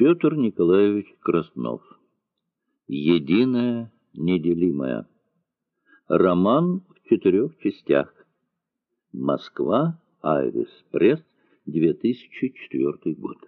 Петр Николаевич Краснов. Единое неделимое. Роман в 4 частях. Москва, Айрис Пресс, 2004 год.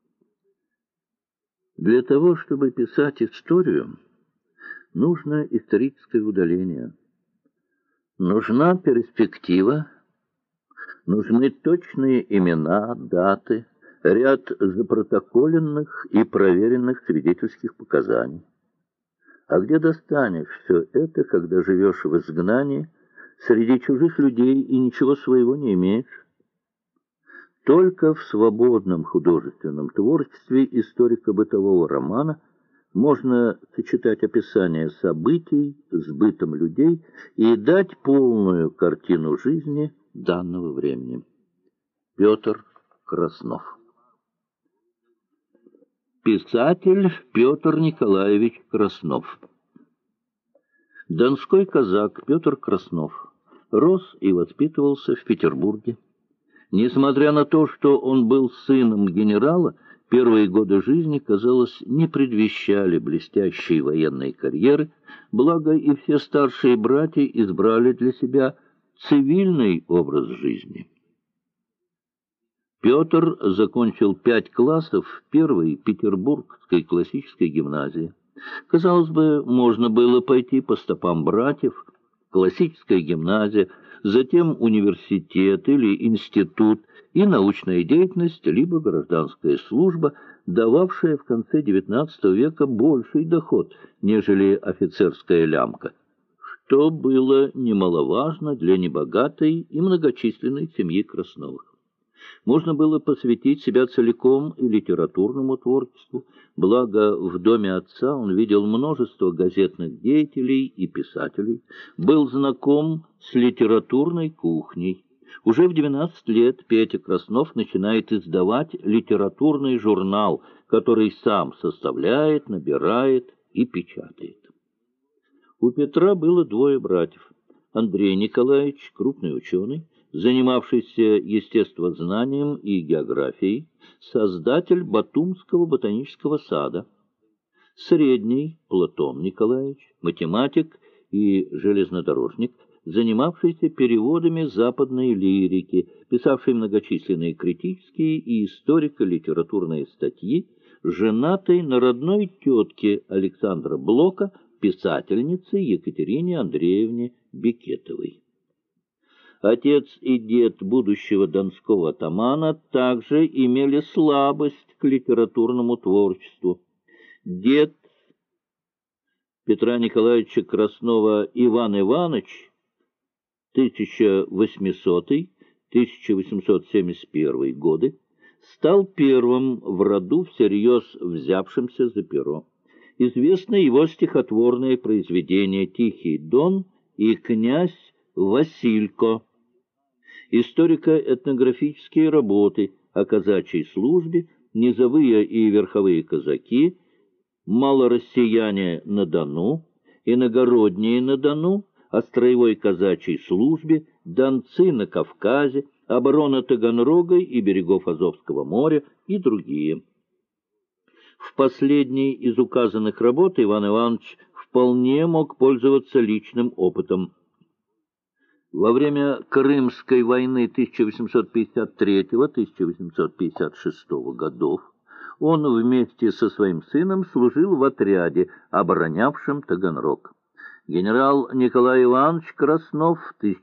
Для того, чтобы писать историю, нужно историческое удаление. Нужна перспектива, нужны точные имена, даты, ряд запротоколенных и проверенных свидетельских показаний. А где достанешь все это, когда живешь в изгнании, среди чужих людей и ничего своего не имеешь? Только в свободном художественном творчестве историко-бытового романа можно сочетать описание событий с бытом людей и дать полную картину жизни данного времени. Петр Краснов. Писатель Петр Николаевич Краснов. Донской казак Петр Краснов рос и воспитывался в Петербурге. Несмотря на то, что он был сыном генерала, первые годы жизни, казалось, не предвещали блестящей военной карьеры, благо и все старшие братья избрали для себя цивильный образ жизни. Петр закончил 5 классов первой Петербургской классической гимназии. Казалось бы, можно было пойти по стопам братьев, классическая гимназия, затем университет или институт и научная деятельность, либо гражданская служба, дававшая в конце XIX века больший доход, нежели офицерская лямка, что было немаловажно для небогатой и многочисленной семьи Красновых. Можно было посвятить себя целиком и литературному творчеству, благо в доме отца он видел множество газетных деятелей и писателей, был знаком с литературной кухней. Уже в 12 лет Петя Краснов начинает издавать литературный журнал, который сам составляет, набирает и печатает. У Петра было 2 братьев. Андрей Николаевич, крупный ученый, занимавшийся естествознанием и географией, создатель Батумского ботанического сада. Средний Платон Николаевич, математик и железнодорожник, занимавшийся переводами западной лирики, писавший многочисленные критические и историко-литературные статьи, женатый на родной тетке Александра Блока, писательнице Екатерине Андреевне Бекетовой. Отец и дед будущего донского атамана также имели слабость к литературному творчеству. Дед Петра Николаевича Краснова Иван Иванович 1800-1871 годы стал первым в роду всерьез взявшимся за перо. Известно его стихотворное произведение «Тихий дон» и «Князь Василько», историко-этнографические работы о казачьей службе, низовые и верховые казаки, малороссияне на Дону, иногородние на Дону, о строевой казачьей службе, донцы на Кавказе, оборона Таганрога и берегов Азовского моря и другие. В последней из указанных работ Иван Иванович вполне мог пользоваться личным опытом. Во время Крымской войны 1853-1856 годов он вместе со своим сыном служил в отряде, оборонявшем Таганрог. Генерал Николай Иванович Краснов,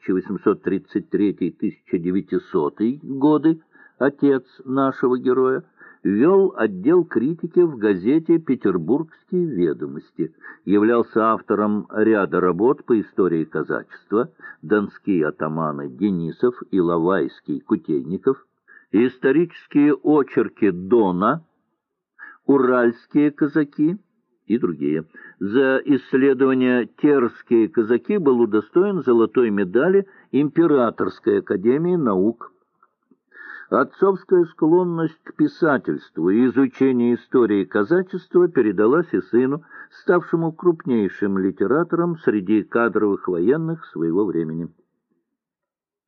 1833-1900 годы, отец нашего героя, вел отдел критики в газете «Петербургские ведомости», являлся автором ряда работ по истории казачества, донские атаманы Денисов, Иловайский, Кутейников, исторические очерки Дона, уральские казаки и другие. За исследование «Терские казаки» был удостоен золотой медали Императорской академии наук. Отцовская склонность к писательству и изучению истории казачества передалась и сыну, ставшему крупнейшим литератором среди кадровых военных своего времени.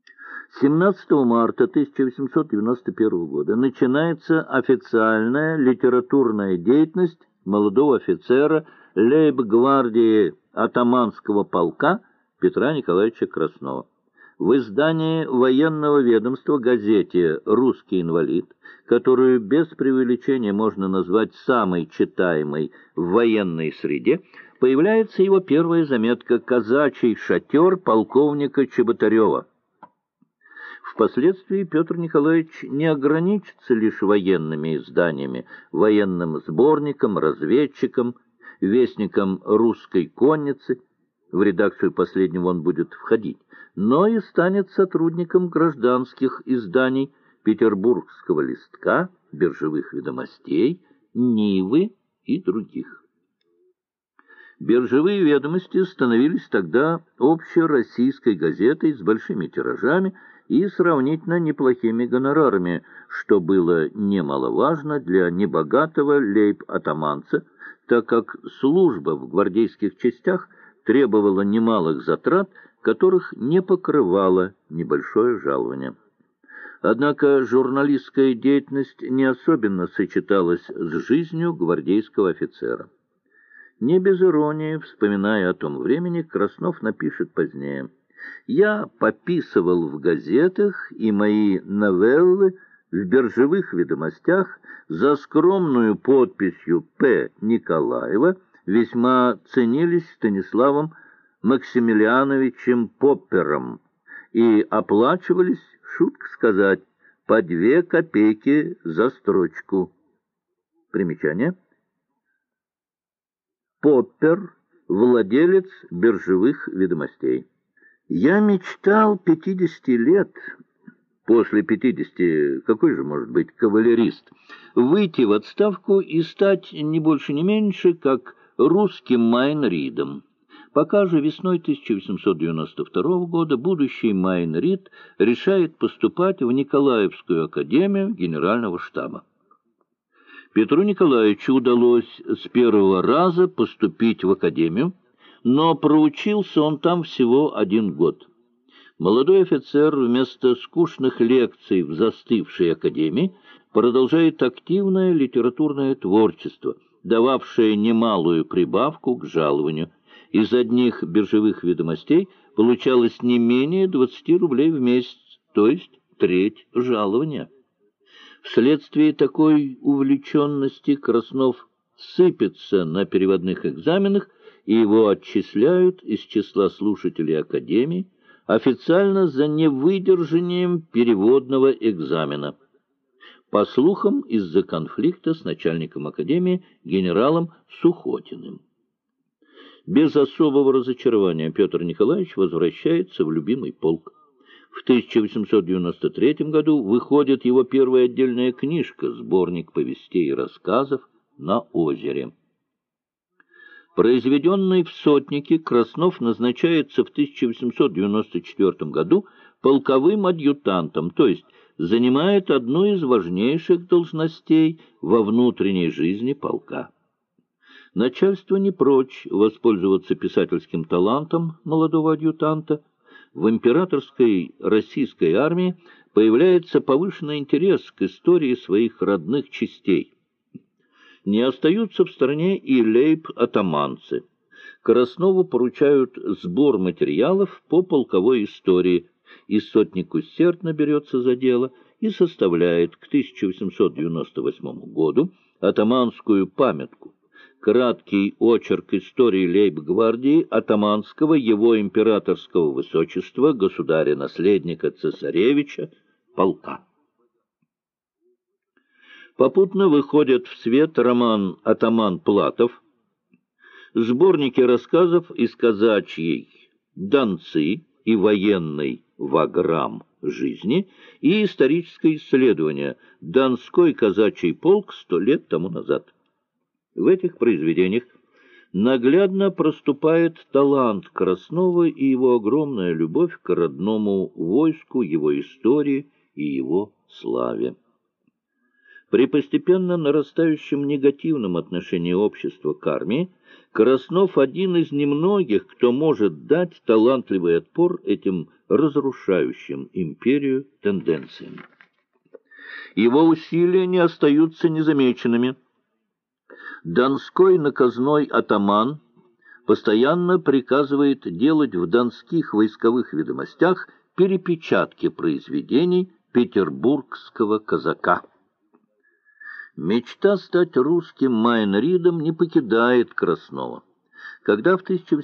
17 марта 1891 года начинается официальная литературная деятельность молодого офицера лейб-гвардии атаманского полка Петра Николаевича Краснова. В издании военного ведомства газете «Русский инвалид», которую без преувеличения можно назвать самой читаемой в военной среде, появляется его первая заметка «Казачий шатер полковника Чеботарева». Впоследствии Петр Николаевич не ограничится лишь военными изданиями, военным сборником, разведчиком, вестником русской конницы, в редакцию последнего он будет входить, но и станет сотрудником гражданских изданий Петербургского листка, Биржевых ведомостей, Нивы и других. Биржевые ведомости становились тогда общероссийской газетой с большими тиражами и сравнительно неплохими гонорарами, что было немаловажно для небогатого лейб-атаманца, так как служба в гвардейских частях требовала немалых затрат, которых не покрывало небольшое жалование. Однако журналистская деятельность не особенно сочеталась с жизнью гвардейского офицера. Не без иронии, вспоминая о том времени, Краснов напишет позднее: «Я пописывал в газетах, и мои новеллы в биржевых ведомостях за скромную подписью П. Николаева весьма ценились Станиславом Максимилиановичем Поппером и оплачивались, шутка сказать, по 2 копейки за строчку». Примечание. Поппер, владелец биржевых ведомостей. Я мечтал 50 лет, после 50 какой же может быть кавалерист, выйти в отставку и стать не больше не меньше, как русским Майн-Ридом. Пока же весной 1892 года будущий Майн-Рид решает поступать в Николаевскую академию генерального штаба. Петру Николаевичу удалось с первого раза поступить в академию, но проучился он там всего 1 год. Молодой офицер вместо скучных лекций в застывшей академии продолжает активное литературное творчество, дававшее немалую прибавку к жалованию. Из одних биржевых ведомостей получалось не менее 20 рублей в месяц, то есть треть жалования. Вследствие такой увлеченности Краснов сыпется на переводных экзаменах, и его отчисляют из числа слушателей академии официально за невыдержанием переводного экзамена. По слухам, из-за конфликта с начальником академии генералом Сухотиным. Без особого разочарования Петр Николаевич возвращается в любимый полк. В 1893 году выходит его первая отдельная книжка, сборник повестей и рассказов «На озере». Произведенный в сотнике, Краснов назначается в 1894 году полковым адъютантом, то есть занимает одну из важнейших должностей во внутренней жизни полка. Начальство не прочь воспользоваться писательским талантом молодого адъютанта. В императорской российской армии появляется повышенный интерес к истории своих родных частей. Не остаются в стороне и лейб-атаманцы. Краснову поручают сбор материалов по полковой истории, и сотник усердно берется за дело и составляет к 1898 году атаманскую памятку, краткий очерк истории лейб-гвардии атаманского его императорского высочества, государя-наследника цесаревича, полка. Попутно выходят в свет роман «Атаман Платов», сборники рассказов из казачьей «Донцы» и военной «Ваграм жизни» и историческое исследование «Донской казачий полк 100 лет тому назад». В этих произведениях наглядно проступает талант Краснова и его огромная любовь к родному войску, его истории и его славе. При постепенно нарастающем негативном отношении общества к армии Краснов один из немногих, кто может дать талантливый отпор этим разрушающим империю тенденциям. Его усилия не остаются незамеченными. Донской наказной атаман постоянно приказывает делать в донских войсковых ведомостях перепечатки произведений петербургского казака. Мечта стать русским Майн-Ридом не покидает Краснова. Когда в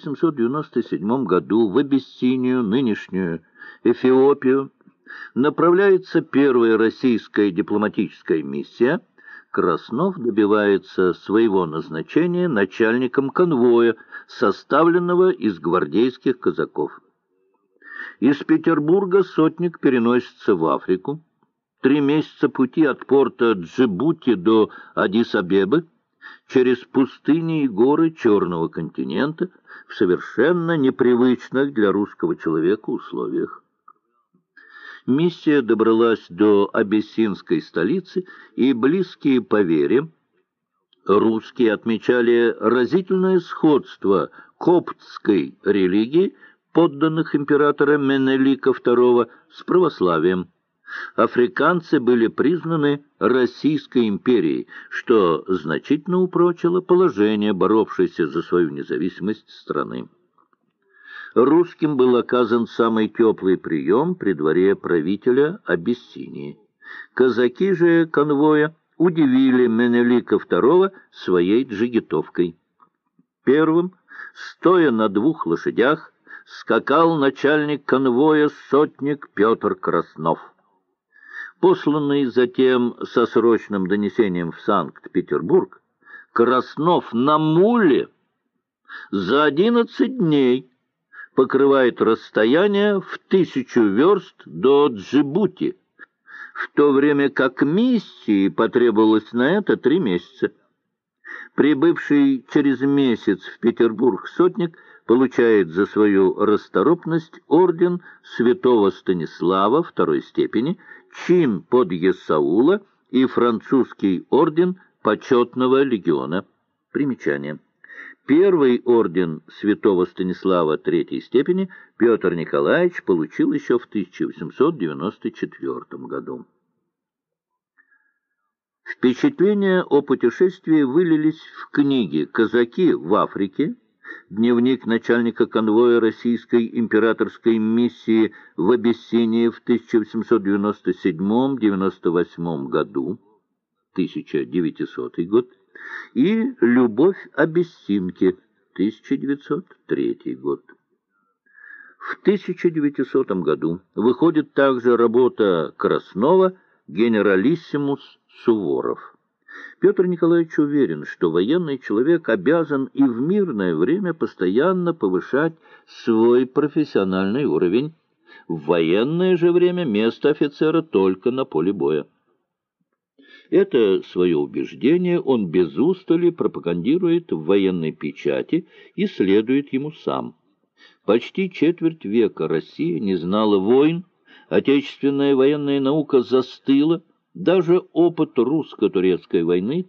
1897 году в Абиссинию, нынешнюю Эфиопию, направляется первая российская дипломатическая миссия, Краснов добивается своего назначения начальником конвоя, составленного из гвардейских казаков. Из Петербурга сотник переносится в Африку. 3 месяца пути от порта Джибути до Аддис-Абебы, через пустыни и горы Черного континента, в совершенно непривычных для русского человека условиях. Миссия добралась до абиссинской столицы, и близкие по вере русские отмечали разительное сходство коптской религии подданных императора Менелика II с православием. Африканцы были признаны Российской империей, что значительно упрочило положение боровшейся за свою независимость страны. Русским был оказан самый теплый прием при дворе правителя Абиссинии. Казаки же конвоя удивили Менелика II своей джигитовкой. Первым, стоя на 2 лошадях, скакал начальник конвоя сотник Петр Краснов. Посланный затем со срочным донесением в Санкт-Петербург, Краснов на муле за 11 дней покрывает расстояние в 1000 верст до Джибути, в то время как миссии потребовалось на это 3 месяца. Прибывший через месяц в Петербург сотник получает за свою расторопность орден святого Станислава II степени, чин подъясаула и французский орден почетного легиона. Примечание. Первый орден святого Станислава III степени Петр Николаевич получил еще в 1894 году. Впечатления о путешествии вылились в книги «Казаки в Африке», дневник начальника конвоя российской императорской миссии в Абиссинии в 1897-98 году, 1900 год, и «Любовь Абиссинки», 1903 год. В 1900 году выходит также работа Краснова «Генералиссимус Суворов». Петр Николаевич уверен, что военный человек обязан и в мирное время постоянно повышать свой профессиональный уровень. В военное же время место офицера только на поле боя. Это свое убеждение он без устали пропагандирует в военной печати и следует ему сам. Почти четверть века Россия не знала войн, отечественная военная наука застыла, даже опыт русско-турецкой войны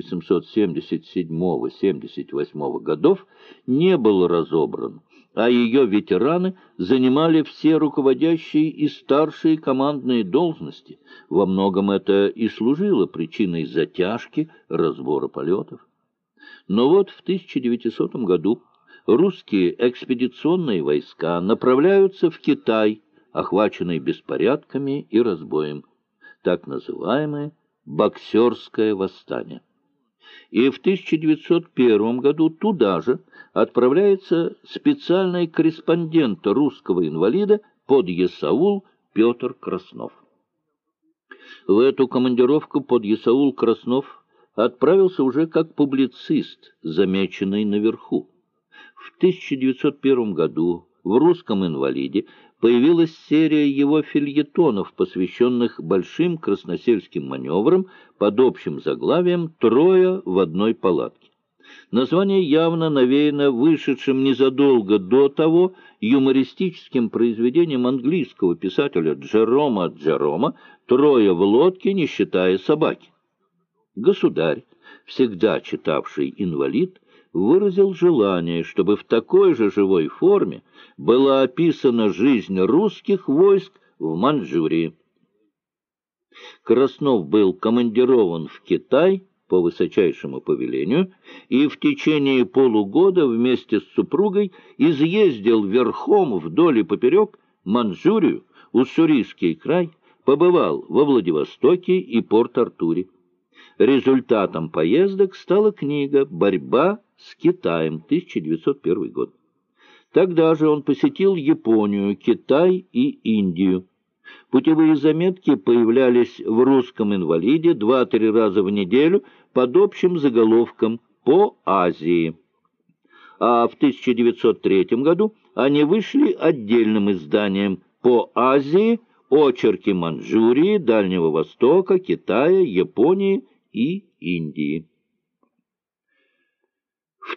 1877-78 годов не был разобран, а ее ветераны занимали все руководящие и старшие командные должности. Во многом это и служило причиной затяжки разбора полетов. Но вот в 1900 году русские экспедиционные войска направляются в Китай, охваченный беспорядками и разбоем, так называемое «боксерское восстание». И в 1901 году туда же отправляется специальный корреспондент русского инвалида подъясаул Петр Краснов. В эту командировку подъясаул Краснов отправился уже как публицист, замеченный наверху. В 1901 году в «Русском инвалиде» появилась серия его фельетонов, посвященных большим красносельским маневрам под общим заглавием «Трое в одной палатке». Название явно навеяно вышедшим незадолго до того юмористическим произведением английского писателя Джерома «Трое в лодке, не считая собаки». Государь, всегда читавший «Инвалид», выразил желание, чтобы в такой же живой форме была описана жизнь русских войск в Маньчжурии. Краснов был командирован в Китай по высочайшему повелению и в течение полугода вместе с супругой изъездил верхом вдоль и поперек Маньчжурию, Уссурийский край, побывал во Владивостоке и Порт-Артуре. Результатом поездок стала книга «Борьба с Китаем», 1901 год. Тогда же он посетил Японию, Китай и Индию. Путевые заметки появлялись в «Русском инвалиде» 2-3 раза в неделю под общим заголовком «По Азии». А в 1903 году они вышли отдельным изданием «По Азии. Очерки Маньчжурии, Дальнего Востока, Китая, Японии и Индии». В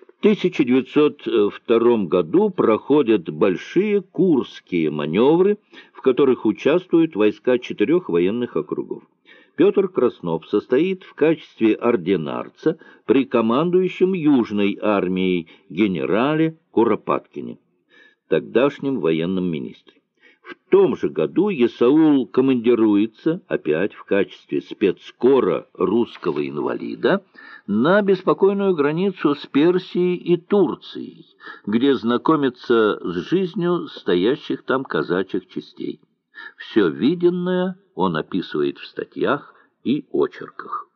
1902 году проходят большие Курские маневры, в которых участвуют войска 4 военных округов. Петр Краснов состоит в качестве ординарца при командующем Южной армией генерале Куропаткине, тогдашнем военном министре. В том же году Есаул командируется, опять в качестве спецкора «Русского инвалида», на беспокойную границу с Персией и Турцией, где знакомится с жизнью стоящих там казачьих частей. Все виденное он описывает в статьях и очерках.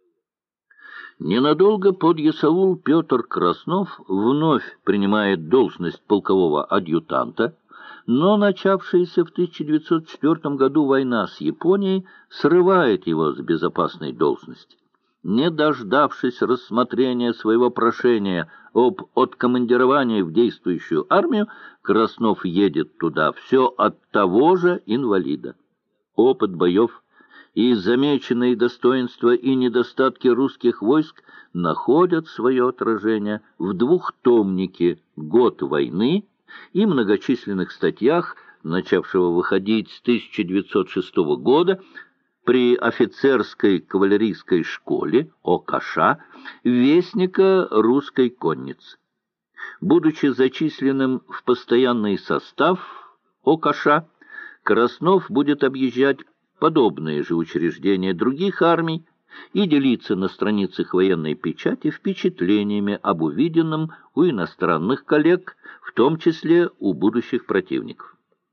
Ненадолго подъясаул Петр Краснов вновь принимает должность полкового адъютанта, но начавшаяся в 1904 году война с Японией срывает его с безопасной должности. Не дождавшись рассмотрения своего прошения об откомандировании в действующую армию, Краснов едет туда все от того же инвалида. Опыт боев и замеченные достоинства и недостатки русских войск находят свое отражение в двухтомнике «Год войны» и многочисленных статьях, начавшего выходить с 1906 года, при офицерской кавалерийской школе ОКШ вестника русской конницы. Будучи зачисленным в постоянный состав ОКШ, Краснов будет объезжать подобные же учреждения других армий и делиться на страницах военной печати впечатлениями об увиденном у иностранных коллег, в том числе у будущих противников.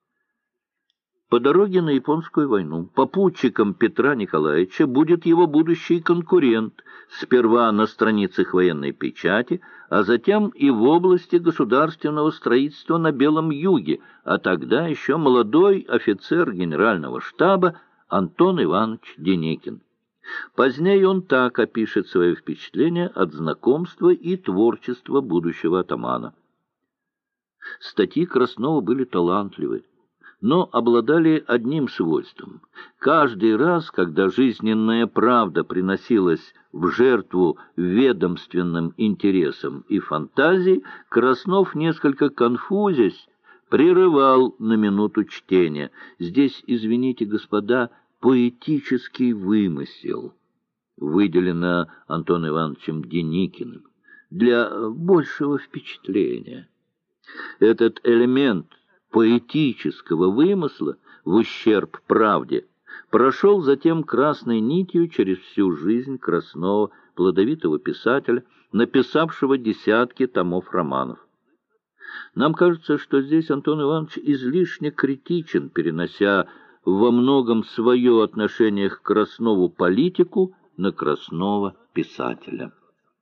По дороге на Японскую войну попутчиком Петра Николаевича будет его будущий конкурент, сперва на страницах военной печати, а затем и в области государственного строительства на Белом Юге, а тогда еще молодой офицер генерального штаба Антон Иванович Деникин. Позднее он так опишет свое впечатление от знакомства и творчества будущего атамана. Статьи Краснова были талантливы, но обладали одним свойством. Каждый раз, когда жизненная правда приносилась в жертву ведомственным интересам и фантазии, Краснов, несколько конфузясь, прерывал на минуту чтения. Здесь, извините, господа, поэтический вымысел, выделено Антоном Ивановичем Деникиным, для большего впечатления. Этот элемент поэтического вымысла в ущерб правде прошел затем красной нитью через всю жизнь Краснова, плодовитого писателя, написавшего десятки томов романов. Нам кажется, что здесь Антон Иванович излишне критичен, перенося во многом свое отношение к Краснову политику на Краснова писателя.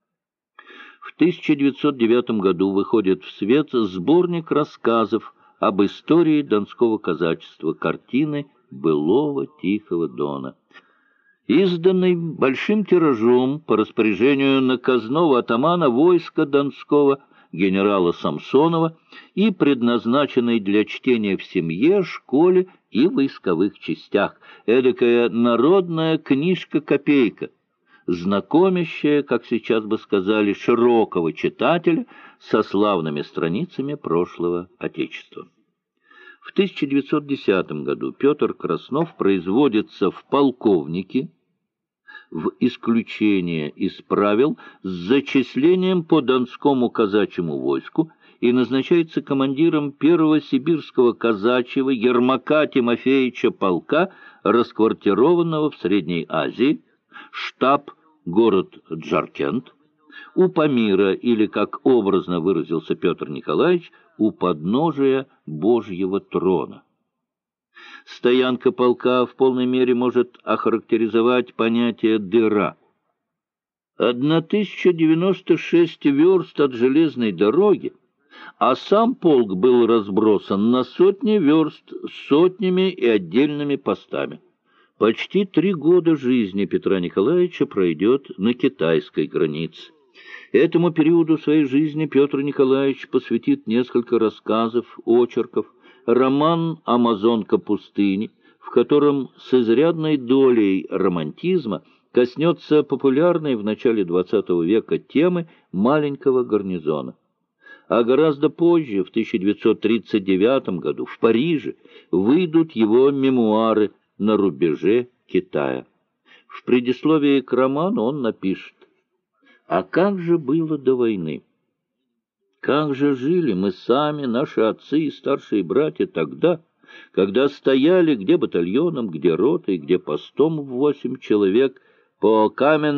В 1909 году выходит в свет сборник рассказов об истории донского казачества, картины былого Тихого Дона, изданный большим тиражом по распоряжению наказного атамана войска Донского генерала Самсонова и предназначенный для чтения в семье, школе и войсковых частях, эдакая народная книжка-копейка, знакомящая, как сейчас бы сказали, широкого читателя со славными страницами прошлого Отечества. В 1910 году Петр Краснов производится в полковнике, в исключение из правил с зачислением по Донскому казачьему войску и назначается командиром первого сибирского казачьего Ермака Тимофеевича полка, расквартированного в Средней Азии, штаб город Джаркент, у Памира, или, как образно выразился Петр Николаевич, у подножия Божьего трона. Стоянка полка в полной мере может охарактеризовать понятие «дыра». 1096 верст от железной дороги, а сам полк был разбросан на сотни верст с сотнями и отдельными постами. Почти 3 года жизни Петра Николаевича пройдет на китайской границе. Этому периоду своей жизни Петр Николаевич посвятит несколько рассказов, очерков, роман «Амазонка пустыни», в котором с изрядной долей романтизма коснется популярной в начале XX века темы маленького гарнизона. А гораздо позже, в 1939 году, в Париже, выйдут его мемуары «На рубеже Китая». В предисловии к роману он напишет: «А как же было до войны? Как же жили мы сами, наши отцы и старшие братья тогда, когда стояли где батальоном, где ротой, где постом в 8 человек по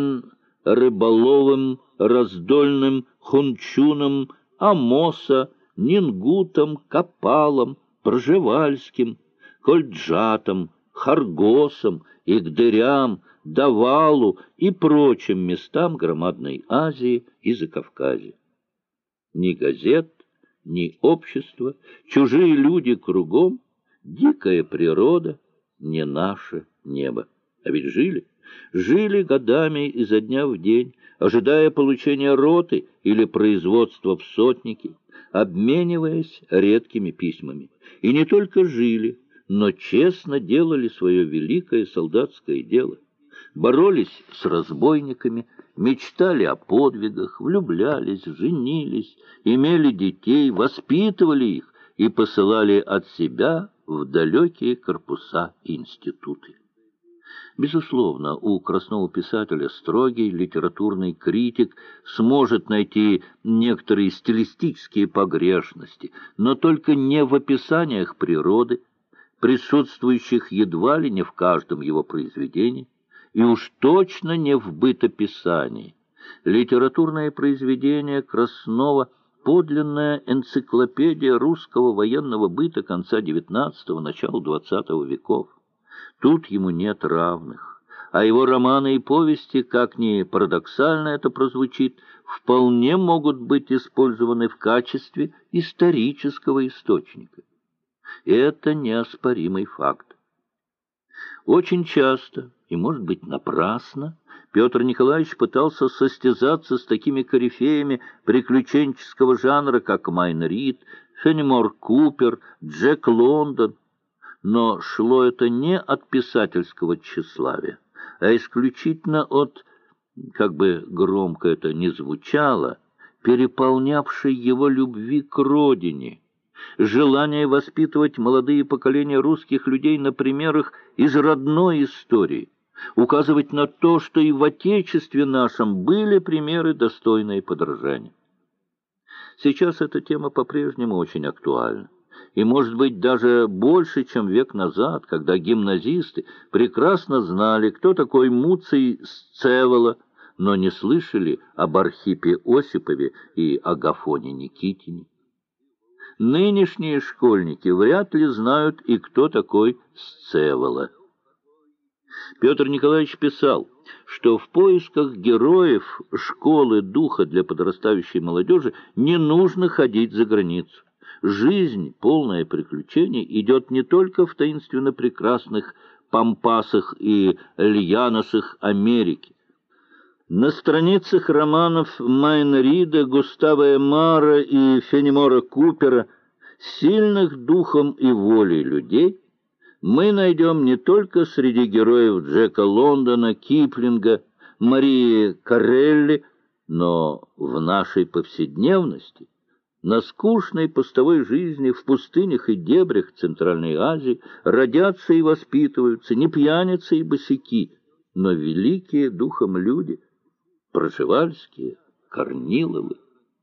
Камен-Рыболовым, Раздольным, Хунчунам, Амоса, Нингутам, Копалам, Пржевальским, Кольджатам, Харгосам, Игдырям, Давалу и прочим местам громадной Азии и Закавказья. Ни газет, ни общества, чужие люди кругом, дикая природа, не наше небо. А ведь жили годами изо дня в день, ожидая получения роты или производства в сотнике, обмениваясь редкими письмами. И не только жили, но честно делали свое великое солдатское дело. Боролись с разбойниками, мечтали о подвигах, влюблялись, женились, имели детей, воспитывали их и посылали от себя в далекие корпуса и институты. Безусловно, у красного писателя строгий литературный критик сможет найти некоторые стилистические погрешности, но только не в описаниях природы, присутствующих едва ли не в каждом его произведении, и уж точно не в бытописании. Литературное произведение Краснова — подлинная энциклопедия русского военного быта конца XIX – начала XX веков. Тут ему нет равных, а его романы и повести, как ни парадоксально это прозвучит, вполне могут быть использованы в качестве исторического источника. Это неоспоримый факт. Очень часто, и, может быть, напрасно, Петр Николаевич пытался состязаться с такими корифеями приключенческого жанра, как Майн Рид, Фенемор Купер, Джек Лондон. Но шло это не от писательского тщеславия, а исключительно от, как бы громко это ни звучало, переполнявшей его любви к родине, желание воспитывать молодые поколения русских людей на примерах из родной истории, указывать на то, что и в Отечестве нашем были примеры, достойные подражания. Сейчас эта тема по-прежнему очень актуальна, и, может быть, даже больше, чем век назад, когда гимназисты прекрасно знали, кто такой Муций Сцевола, но не слышали об Архипе Осипове и Агафоне Никитине. Нынешние школьники вряд ли знают и кто такой Сцевола. Петр Николаевич писал, что в поисках героев школы духа для подрастающей молодежи не нужно ходить за границу. Жизнь, полная приключений, идет не только в таинственно прекрасных пампасах и льяносах Америки. На страницах романов Майна Рида, Густава Эмара и Фенемора Купера, сильных духом и волей людей, мы найдем не только среди героев Джека Лондона, Киплинга, Марии Корелли, но в нашей повседневности, на скучной постовой жизни в пустынях и дебрях Центральной Азии родятся и воспитываются не пьяницы и босяки, но великие духом люди, Пржевальские, Корниловы.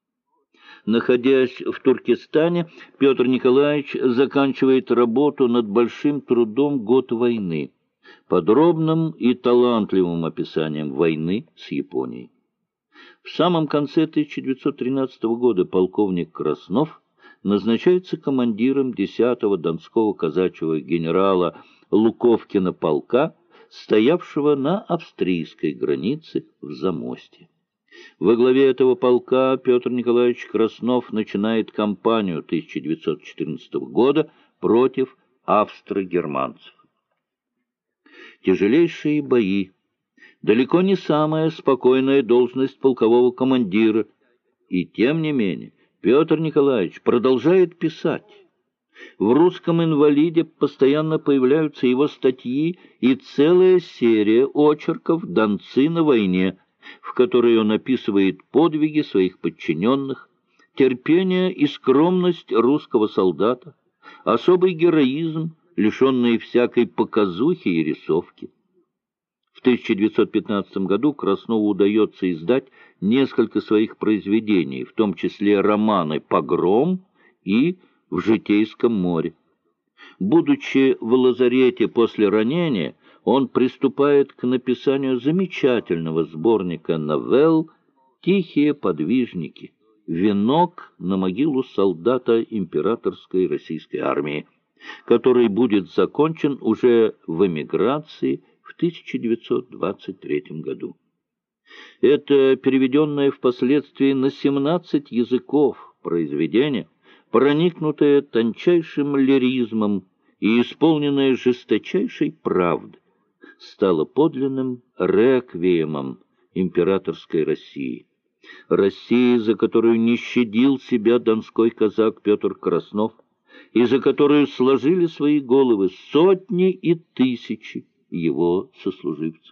Находясь в Туркестане, Петр Николаевич заканчивает работу над большим трудом «Год войны», подробным и талантливым описанием войны с Японией. В самом конце 1913 года полковник Краснов назначается командиром 10-го Донского казачьего генерала Луковкина полка, стоявшего на австрийской границе в Замостье. Во главе этого полка Петр Николаевич Краснов начинает кампанию 1914 года против австро-германцев. Тяжелейшие бои, далеко не самая спокойная должность полкового командира, и тем не менее Петр Николаевич продолжает писать. В «Русском инвалиде» постоянно появляются его статьи и целая серия очерков «Донцы на войне», в которой он описывает подвиги своих подчиненных, терпение и скромность русского солдата, особый героизм, лишенный всякой показухи и рисовки. В 1915 году Краснову удается издать несколько своих произведений, в том числе романы «Погром» и «В Житейском море». Будучи в лазарете после ранения, он приступает к написанию замечательного сборника новелл «Тихие подвижники. Венок на могилу солдата императорской российской армии», который будет закончен уже в эмиграции в 1923 году. Это переведенное впоследствии на 17 языков произведение, проникнутое тончайшим лиризмом и исполненное жесточайшей правды, стало подлинным реквиемом императорской России. России, за которую не щадил себя донской казак Петр Краснов, и за которую сложили свои головы сотни и тысячи его сослуживцев.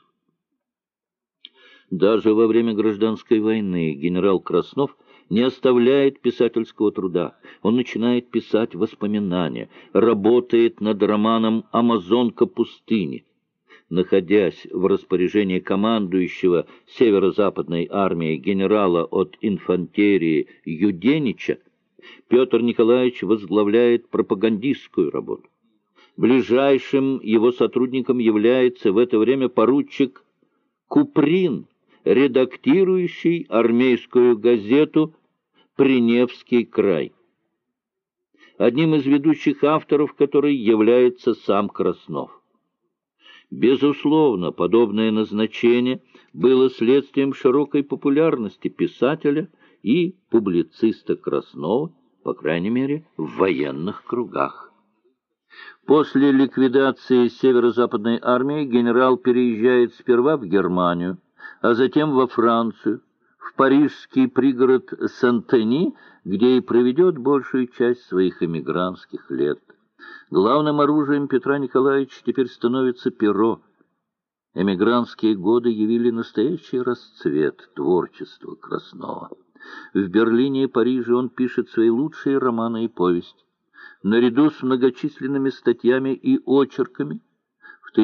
Даже во время гражданской войны генерал Краснов не оставляет писательского труда. Он начинает писать воспоминания, работает над романом «Амазонка пустыни». Находясь в распоряжении командующего северо-западной армией генерала от инфантерии Юденича, Петр Николаевич возглавляет пропагандистскую работу. Ближайшим его сотрудником является в это время поручик Куприн, редактирующий армейскую газету «Приневский край», одним из ведущих авторов которой является сам Краснов. Безусловно, подобное назначение было следствием широкой популярности писателя и публициста Краснова, по крайней мере, в военных кругах. После ликвидации северо-западной армии генерал переезжает сперва в Германию, а затем во Францию, в парижский пригород Сен-Тени, где и проведет большую часть своих эмигрантских лет. Главным оружием Петра Николаевича теперь становится перо. Эмигрантские годы явили настоящий расцвет творчества Краснова. В Берлине и Париже он пишет свои лучшие романы и повести. Наряду с многочисленными статьями и очерками в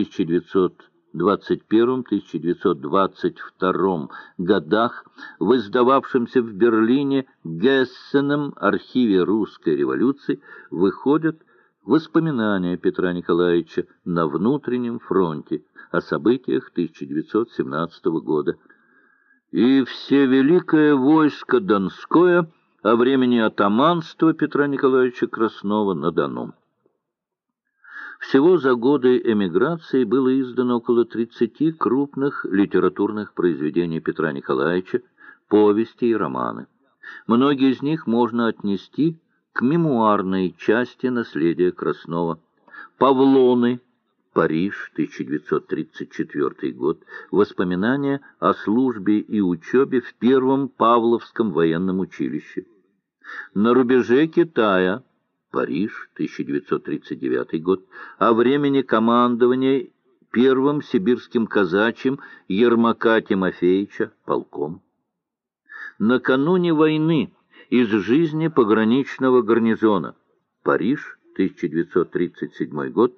1921-1922 годах в издававшемся в Берлине Гессеном архиве русской революции выходят воспоминания Петра Николаевича на внутреннем фронте о событиях 1917 года и «Всевеликое войско Донское» о времени атаманства Петра Николаевича Краснова на Дону. Всего за годы эмиграции было издано около 30 крупных литературных произведений Петра Николаевича, повести и романы. Многие из них можно отнести к мемуарной части наследия Краснова. «Павлоны», Париж, 1934 год. Воспоминания о службе и учебе в Первом Павловском военном училище. «На рубеже Китая», Париж, 1939 год. О времени командования Первым сибирским казачьим Ермака Тимофеевича полком. «Накануне войны. Из жизни пограничного гарнизона», Париж, 1937 год.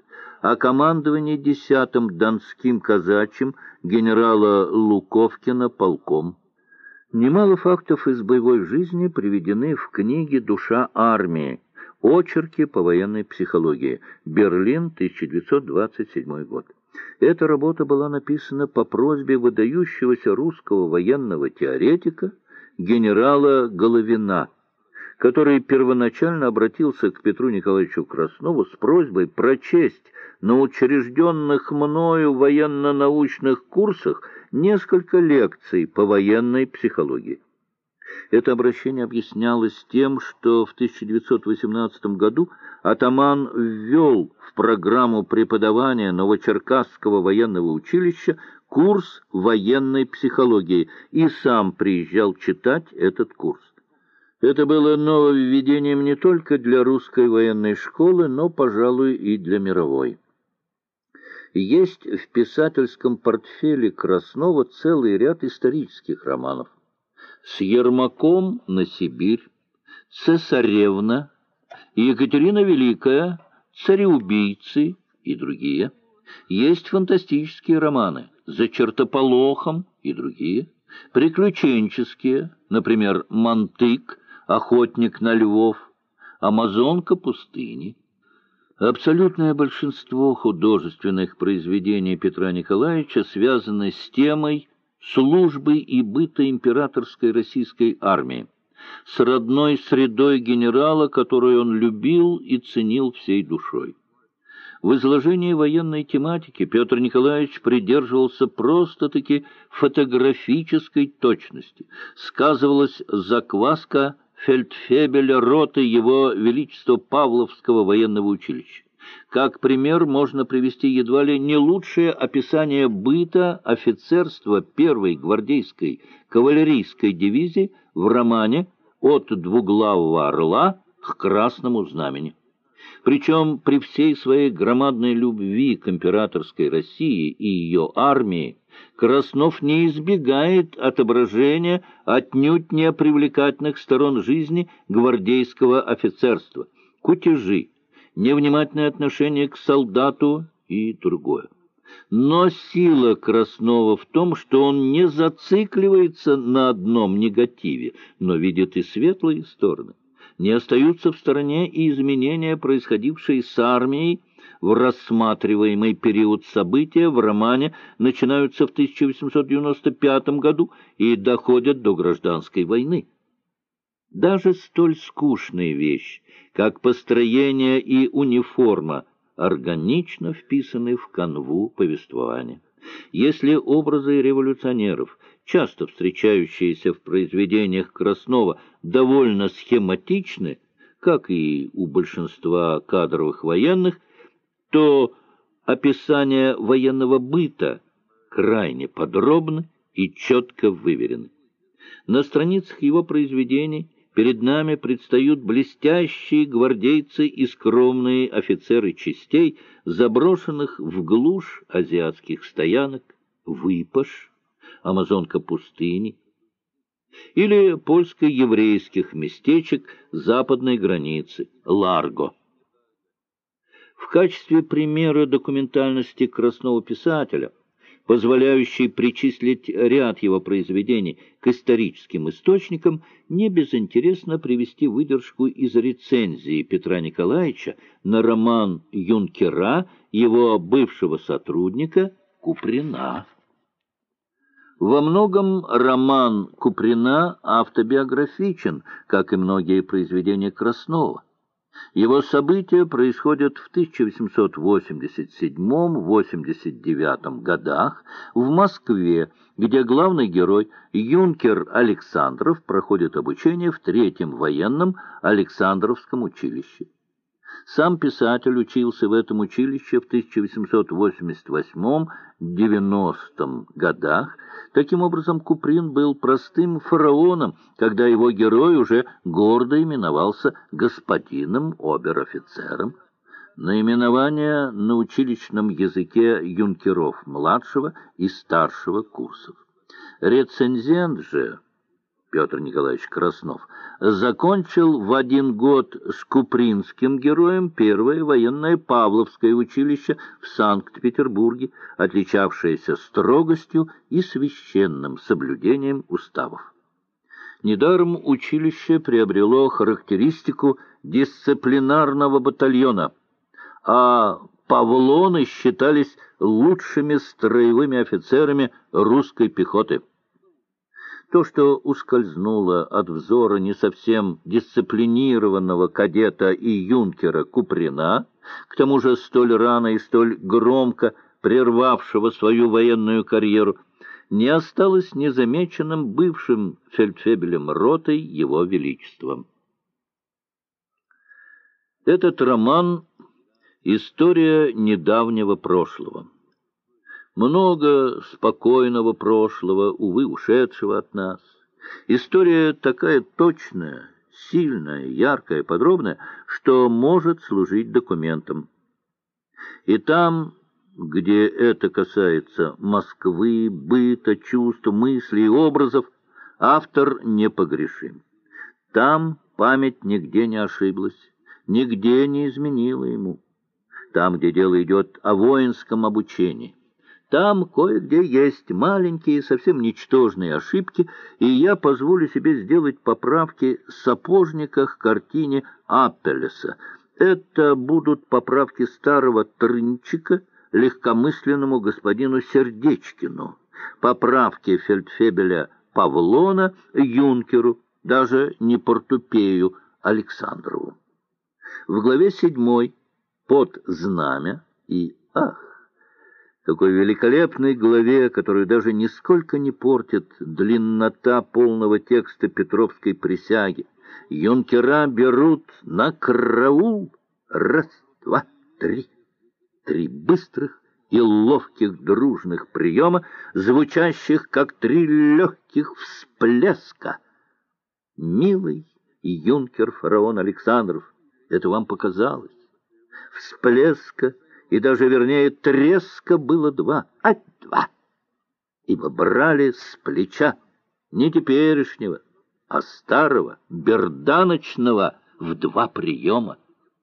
о командовании 10-м Донским казачьим генерала Луковкина полком. Немало фактов из боевой жизни приведены в книге «Душа армии. Очерки по военной психологии. Берлин, 1927 год». Эта работа была написана по просьбе выдающегося русского военного теоретика генерала Головина, который первоначально обратился к Петру Николаевичу Краснову с просьбой прочесть на учрежденных мною военно-научных курсах несколько лекций по военной психологии. Это обращение объяснялось тем, что в 1918 году атаман ввел в программу преподавания Новочеркасского военного училища курс военной психологии и сам приезжал читать этот курс. Это было нововведением не только для русской военной школы, но, пожалуй, и для мировой. Есть в писательском портфеле Краснова целый ряд исторических романов. «С Ермаком на Сибирь», «Цесаревна», «Екатерина Великая», «Цареубийцы» и другие. Есть фантастические романы «За чертополохом» и другие. Приключенческие, например, «Мантык», «Охотник на львов», «Амазонка пустыни». Абсолютное большинство художественных произведений Петра Николаевича связаны с темой службы и быта императорской российской армии, с родной средой генерала, которую он любил и ценил всей душой. В изложении военной тематики Петр Николаевич придерживался просто-таки фотографической точности. Сказывалась закваска фельдфебеля роты Его Величества Павловского военного училища. Как пример можно привести едва ли не лучшее описание быта офицерства 1-й гвардейской кавалерийской дивизии в романе «От двуглавого орла к красному знамени». Причем при всей своей громадной любви к императорской России и ее армии Краснов не избегает отображения отнюдь не привлекательных сторон жизни гвардейского офицерства, кутежи, невнимательное отношение к солдату и другое. Но сила Краснова в том, что он не зацикливается на одном негативе, но видит и светлые стороны. Не остаются в стороне и изменения, происходившие с армией. В рассматриваемый период события в романе начинаются в 1895 году и доходят до гражданской войны. Даже столь скучные вещи, как построение и униформа, органично вписаны в канву повествования. Если образы революционеров, часто встречающиеся в произведениях Краснова, довольно схематичны, как и у большинства кадровых военных, то описание военного быта крайне подробно и четко выверены. На страницах его произведений перед нами предстают блестящие гвардейцы и скромные офицеры частей, заброшенных в глушь азиатских стоянок, Выпаш, Амазонка пустыни, или польско-еврейских местечек западной границы, Ларго. В качестве примера документальности Краснова писателя, позволяющей причислить ряд его произведений к историческим источникам, не безинтересно привести выдержку из рецензии Петра Николаевича на роман «Юнкера» его бывшего сотрудника Куприна. Во многом роман Куприна автобиографичен, как и многие произведения Краснова. Его события происходят в 1887-89 годах в Москве, где главный герой юнкер Александров проходит обучение в 3-м военном Александровском училище. Сам писатель учился в этом училище в 1888-90 годах. Таким образом, Куприн был простым фараоном, когда его герой уже гордо именовался господином обер-офицером. Наименование на училищном языке юнкеров младшего и старшего курсов. Рецензент же Петр Николаевич Краснов закончил в один год с купринским героем первое военное Павловское училище в Санкт-Петербурге, отличавшееся строгостью и священным соблюдением уставов. Недаром училище приобрело характеристику дисциплинарного батальона, а павлоны считались лучшими строевыми офицерами русской пехоты. То, что ускользнуло от взора не совсем дисциплинированного кадета и юнкера Куприна, к тому же столь рано и столь громко прервавшего свою военную карьеру, не осталось незамеченным бывшим фельдфебелем ротой Его Величеством. Этот роман — история недавнего прошлого. Много спокойного прошлого, увы, ушедшего от нас. История такая точная, сильная, яркая, подробная, что может служить документом. И там, где это касается Москвы, быта, чувств, мыслей и образов, автор непогрешим. Там память нигде не ошиблась, нигде не изменила ему. Там, где дело идет о воинском обучении, там кое-где есть маленькие, совсем ничтожные ошибки, и я позволю себе сделать поправки сапожника к картине Аппелеса. Это будут поправки старого Трынчика легкомысленному господину Сердечкину, поправки фельдфебеля Павлона юнкеру, даже не портупею Александрову. В главе 7 «Под знамя» и «Ах!» такой великолепной главе, которую даже нисколько не портит длиннота полного текста Петровской присяги. Юнкера берут на караул. Раз, два, три. 3 быстрых и ловких дружных приема, звучащих как 3 легких всплеска. Милый юнкер-фараон Александров, это вам показалось. Всплеска, и даже, вернее, треска было 2, а 2. Ибо брали с плеча не теперешнего, а старого, берданочного в 2 приема.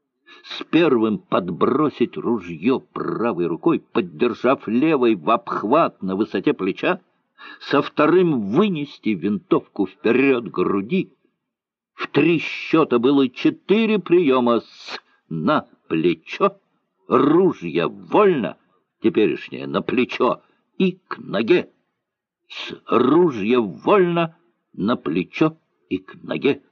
С первым подбросить ружье правой рукой, поддержав левой в обхват на высоте плеча, со вторым вынести винтовку вперед груди. В 3 счета было 4 приема с на плечо, ружья вольно, теперешнее на плечо и к ноге, с ружья вольно на плечо и к ноге.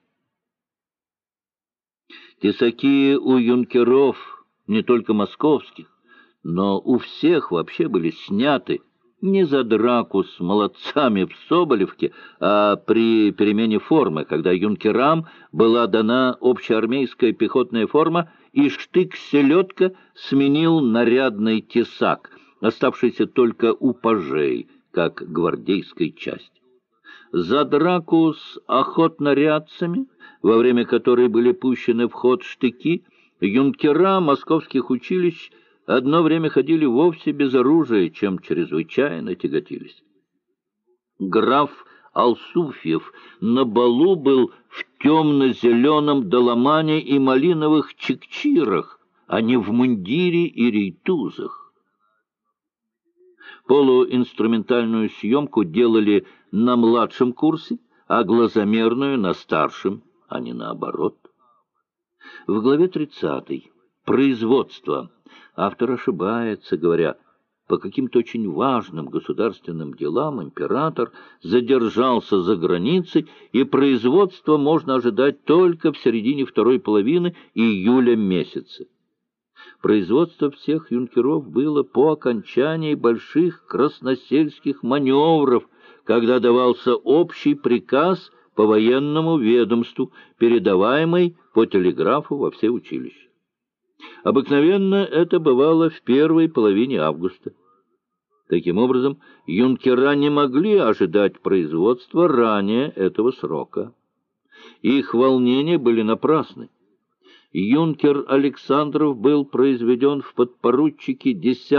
Тесаки у юнкеров, не только московских, но у всех вообще были сняты не за драку с молодцами в Соболевке, а при перемене формы, когда юнкерам была дана общеармейская пехотная форма, и штык-селедка сменил нарядный тесак, оставшийся только у пажей, как гвардейской части. За драку с охотнорядцами, во время которой были пущены в ход штыки, юнкера московских училищ одно время ходили вовсе без оружия, чем чрезвычайно тяготились. Граф Алсуфьев на балу был в темно-зеленом доломане и малиновых чикчирах, а не в мундире и рейтузах. Полуинструментальную съемку делали на младшем курсе, а глазомерную на старшем, а не наоборот. В главе 30 «Производство» автор ошибается, говоря, по каким-то очень важным государственным делам император задержался за границей, и производство можно ожидать только в середине второй половины июля месяца. Производство всех юнкеров было по окончании больших красносельских маневров, когда давался общий приказ по военному ведомству, передаваемый по телеграфу во все училища. Обыкновенно это бывало в первой половине августа. Таким образом, юнкера не могли ожидать производства ранее этого срока. Их волнения были напрасны. Юнкер Александров был произведен в подпоручике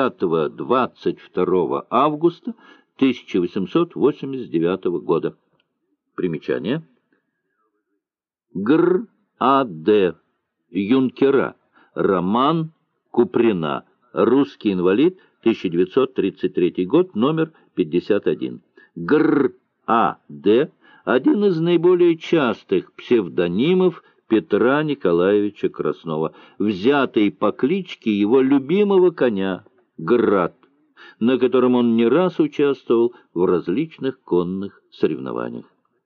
10-22 августа 1889 года. Примечание. Гр.А.Д. Юнкера. Роман Куприна. Русский инвалид. 1933 год. Номер 51. Гр.А.Д. Один из наиболее частых псевдонимов Петра Николаевича Краснова, взятый по кличке его любимого коня Град, на котором он не раз участвовал в различных конных соревнованиях.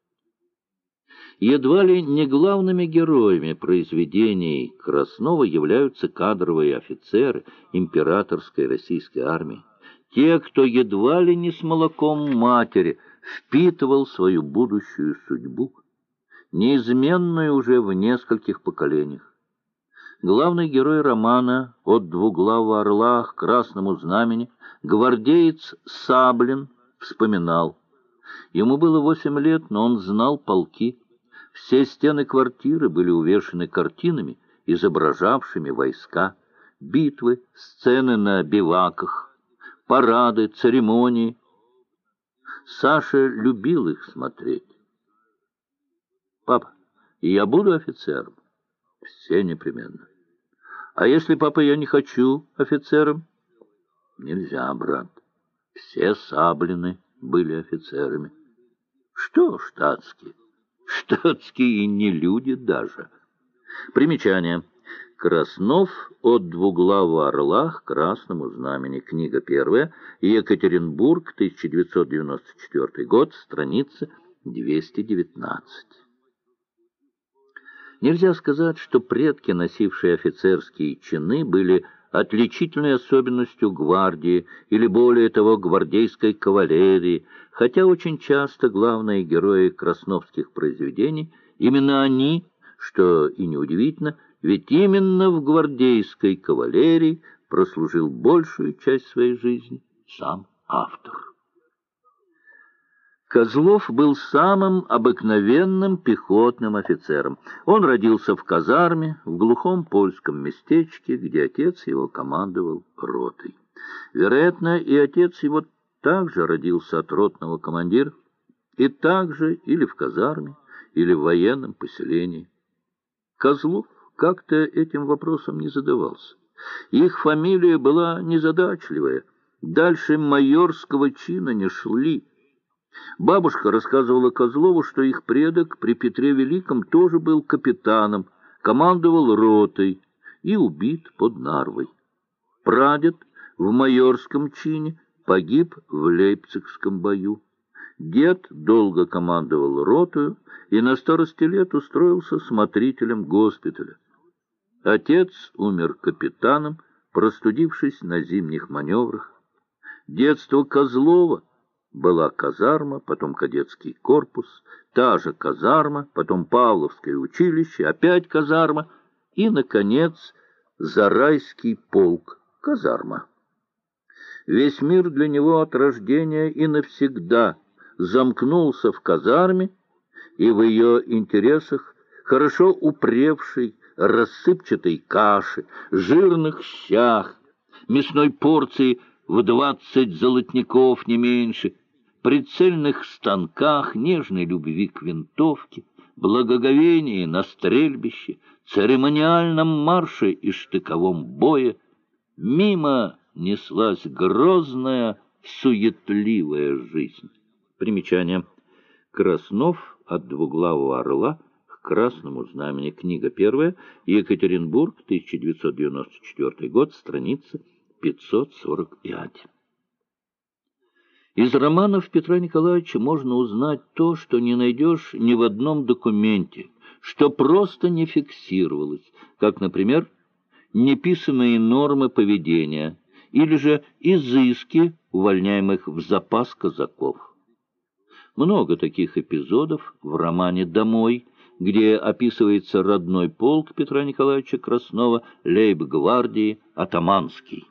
Едва ли не главными героями произведений Краснова являются кадровые офицеры императорской российской армии, те, кто едва ли не с молоком матери впитывал свою будущую судьбу, неизменную уже в нескольких поколениях. Главный герой романа «От двуглавого орла к красному знамени» гвардеец Саблин вспоминал: ему было 8 лет, но он знал полки. Все стены квартиры были увешаны картинами, изображавшими войска, битвы, сцены на биваках, парады, церемонии. Саша любил их смотреть. «Папа, я буду офицером?» «Все непременно». «А если, папа, я не хочу офицером?» «Нельзя, брат. Все Саблины были офицерами». «Что штатские? Штатские и не люди даже». Примечание. Краснов «От двуглавого орла к красному знамени». Книга 1. Екатеринбург, 1994 год, страница 219. Нельзя сказать, что предки, носившие офицерские чины, были отличительной особенностью гвардии или, более того, гвардейской кавалерии, хотя очень часто главные герои красновских произведений именно они, что и неудивительно, ведь именно в гвардейской кавалерии прослужил большую часть своей жизни сам автор. Козлов был самым обыкновенным пехотным офицером. Он родился в казарме, в глухом польском местечке, где отец его командовал ротой. Вероятно, и отец его также родился от ротного командира, и также или в казарме, или в военном поселении. Козлов как-то этим вопросом не задавался. Их фамилия была незадачливая, дальше майорского чина не шли. Бабушка рассказывала Козлову, что их предок при Петре Великом тоже был капитаном, командовал ротой и убит под Нарвой. Прадед в майорском чине погиб в Лейпцигском бою. Дед долго командовал ротою и на старости лет устроился смотрителем госпиталя. Отец умер капитаном, простудившись на зимних маневрах. Детство Козлова была казарма, потом кадетский корпус, та же казарма, потом Павловское училище, опять казарма и, наконец, Зарайский полк, казарма. Весь мир для него от рождения и навсегда замкнулся в казарме и в ее интересах, хорошо упревшей рассыпчатой каши, жирных щах, мясной порции в 20 золотников не меньше, прицельных станках, нежной любви к винтовке, благоговении на стрельбище, церемониальном марше и штыковом бое. Мимо неслась грозная, суетливая жизнь. Примечание. Краснов «От двуглавого орла к красному знамени». Книга 1. Екатеринбург, 1994 год, страница 545. Из романов Петра Николаевича можно узнать то, что не найдешь ни в одном документе, что просто не фиксировалось, как, например, неписанные нормы поведения или же изыски увольняемых в запас казаков. Много таких эпизодов в романе «Домой», где описывается родной полк Петра Николаевича Краснова, лейб-гвардии атаманский.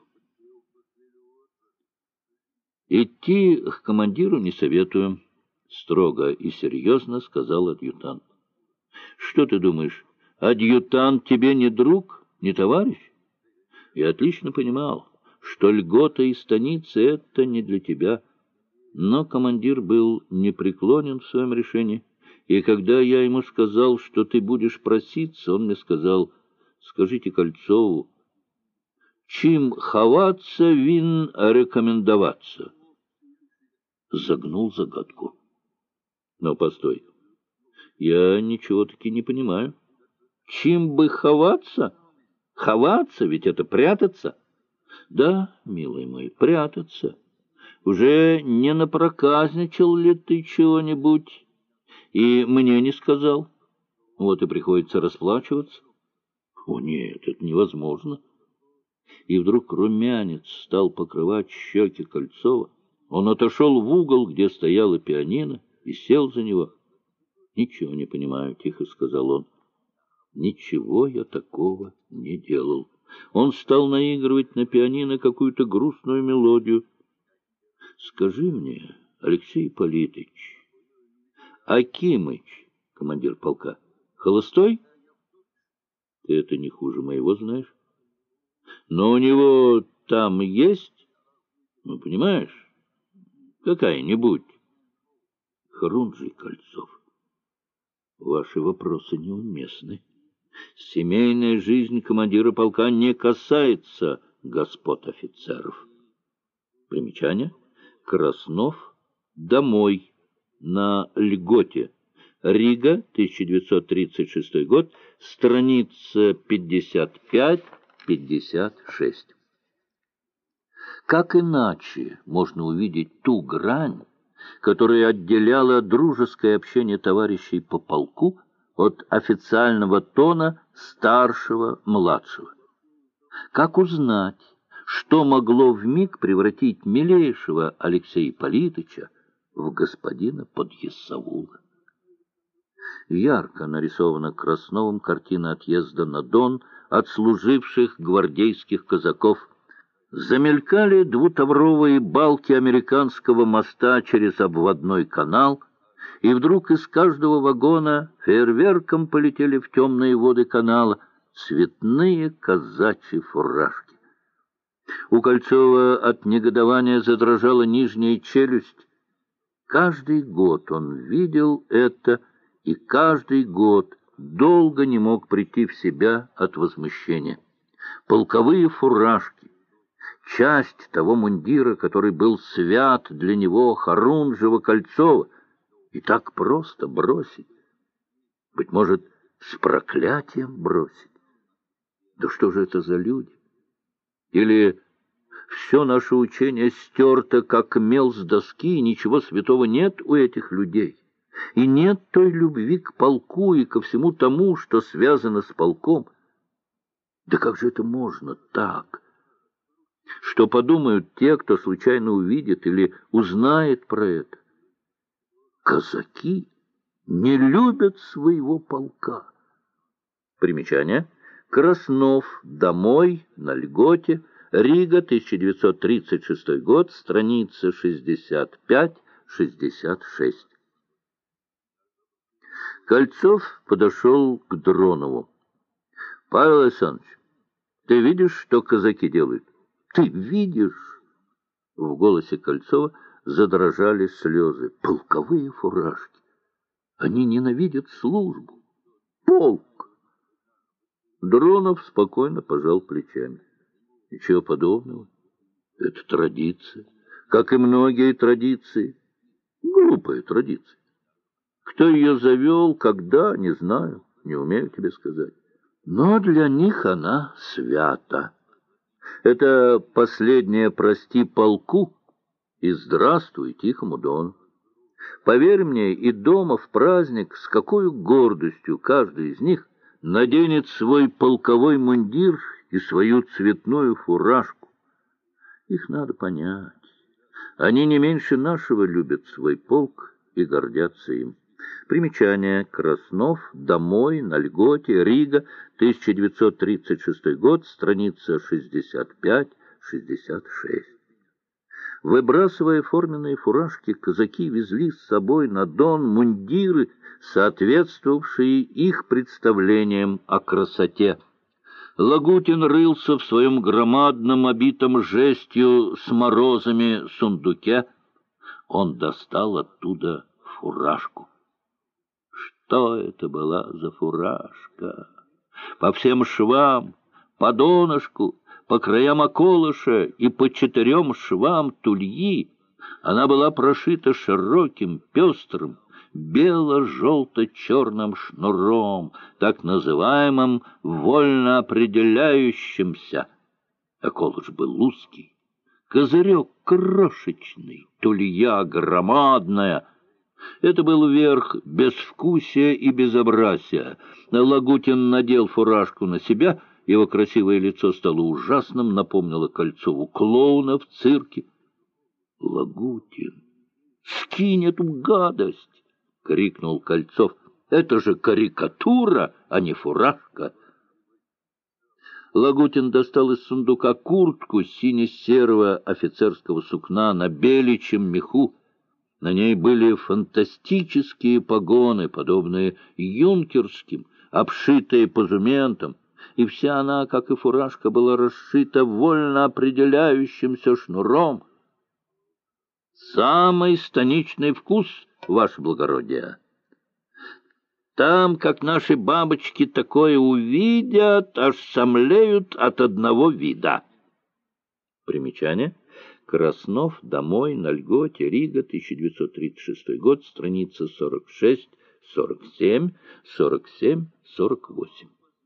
«Идти к командиру не советую», — строго и серьезно сказал адъютант. «Что ты думаешь, адъютант тебе не друг, не товарищ?» Я отлично понимал, что льгота и станицы — это не для тебя. Но командир был непреклонен в своем решении И когда я ему сказал, что ты будешь проситься, он мне сказал: скажите Кольцову, чим ховаться, вин рекомендоваться. Загнул загадку. Но постой, я ничего-таки не понимаю. Чим бы ховаться? Ховаться, ведь это прятаться. Да, милый мой, прятаться. Уже не напроказничал ли ты чего-нибудь и мне не сказал? Вот и приходится расплачиваться. О нет, это невозможно. И вдруг румянец стал покрывать щеки Кольцова. Он отошел в угол, где стояла пианино, и сел за него. «Ничего не понимаю», — тихо сказал он. «Ничего я такого не делал». Он стал наигрывать на пианино какую-то грустную мелодию. «Скажи мне, Алексей Ипполитыч, Акимыч, командир полка, холостой? Ты это не хуже моего знаешь. Но у него там есть, ну, понимаешь, какая-нибудь...» Хорунжий Кольцов, ваши вопросы неуместны. Семейная жизнь командира полка не касается господ офицеров. Примечание. Краснов домой на льготе. Рига, 1936 год, страница 55-56. Как иначе можно увидеть ту грань, которая отделяла дружеское общение товарищей по полку от официального тона старшего-младшего? Как узнать, что могло вмиг превратить милейшего Алексея Ипполитыча в господина подъясаула? Ярко нарисована Красновым картина отъезда на Дон отслуживших гвардейских казаков. Замелькали двутавровые балки американского моста через обводной канал, и вдруг из каждого вагона фейерверком полетели в темные воды канала цветные казачьи фуражки. У Кольцова от негодования задрожала нижняя челюсть. Каждый год он видел это, и каждый год долго не мог прийти в себя от возмущения. Полковые фуражки, часть того мундира, который был свят для него, Хорунжего Кольцова, и так просто бросить. Быть может, с проклятием бросить. Да что же это за люди? Или все наше учение стерто, как мел с доски, и ничего святого нет у этих людей? И нет той любви к полку и ко всему тому, что связано с полком? Да как же это можно так? Что подумают те, кто случайно увидит или узнает про это? Казаки не любят своего полка. Примечание. Краснов домой на льготе. Рига, 1936 год, страница 65-66. Кольцов подошел к Дронову. «Павел Александрович, ты видишь, что казаки делают?» «Ты видишь?» В голосе Кольцова задрожали слезы. «Полковые фуражки! Они ненавидят службу! Полк!» Дронов спокойно пожал плечами. «Ничего подобного. Это традиция, как и многие традиции. Глупая традиция. Кто ее завел, когда, не знаю, не умею тебе сказать. Но для них она свята. Это последнее прости полку и здравствуй тихому дону. Поверь мне, и дома в праздник с какой гордостью каждый из них наденет свой полковой мундир и свою цветную фуражку. Их надо понять. Они не меньше нашего любят свой полк и гордятся им. Примечание. Краснов домой на льготе. Рига, 1936 год, страница 65-66. Выбрасывая форменные фуражки, казаки везли с собой на Дон мундиры, соответствовавшие их представлениям о красоте. Лагутин рылся в своем громадном, обитом жестью с морозами сундуке. Он достал оттуда фуражку. Что это была за фуражка? По всем швам, по донышку, по краям околыша и по 4 швам тульи она была прошита широким, пестрым, бело-желто-черным шнуром, так называемым вольно определяющимся. Околыш был узкий, козырек крошечный, тулья громадная. Это был верх безвкусия и безобразия. Лагутин надел фуражку на себя, его красивое лицо стало ужасным, напомнило Кольцову клоуна в цирке. «Лагутин, скинь эту гадость!» — крикнул Кольцов. «Это же карикатура, а не фуражка!» Лагутин достал из сундука куртку сине-серого офицерского сукна на беличьем меху. На ней были фантастические погоны, подобные юнкерским, обшитые позументом, и вся она, как и фуражка, была расшита вольно определяющимся шнуром. «Самый станичный вкус, ваше благородие! Там, как наши бабочки такое увидят, аж сомлеют от одного вида». Примечание. Краснов, домой, на льготе, Рига, 1936 год, страница 46, 47, 47, 48.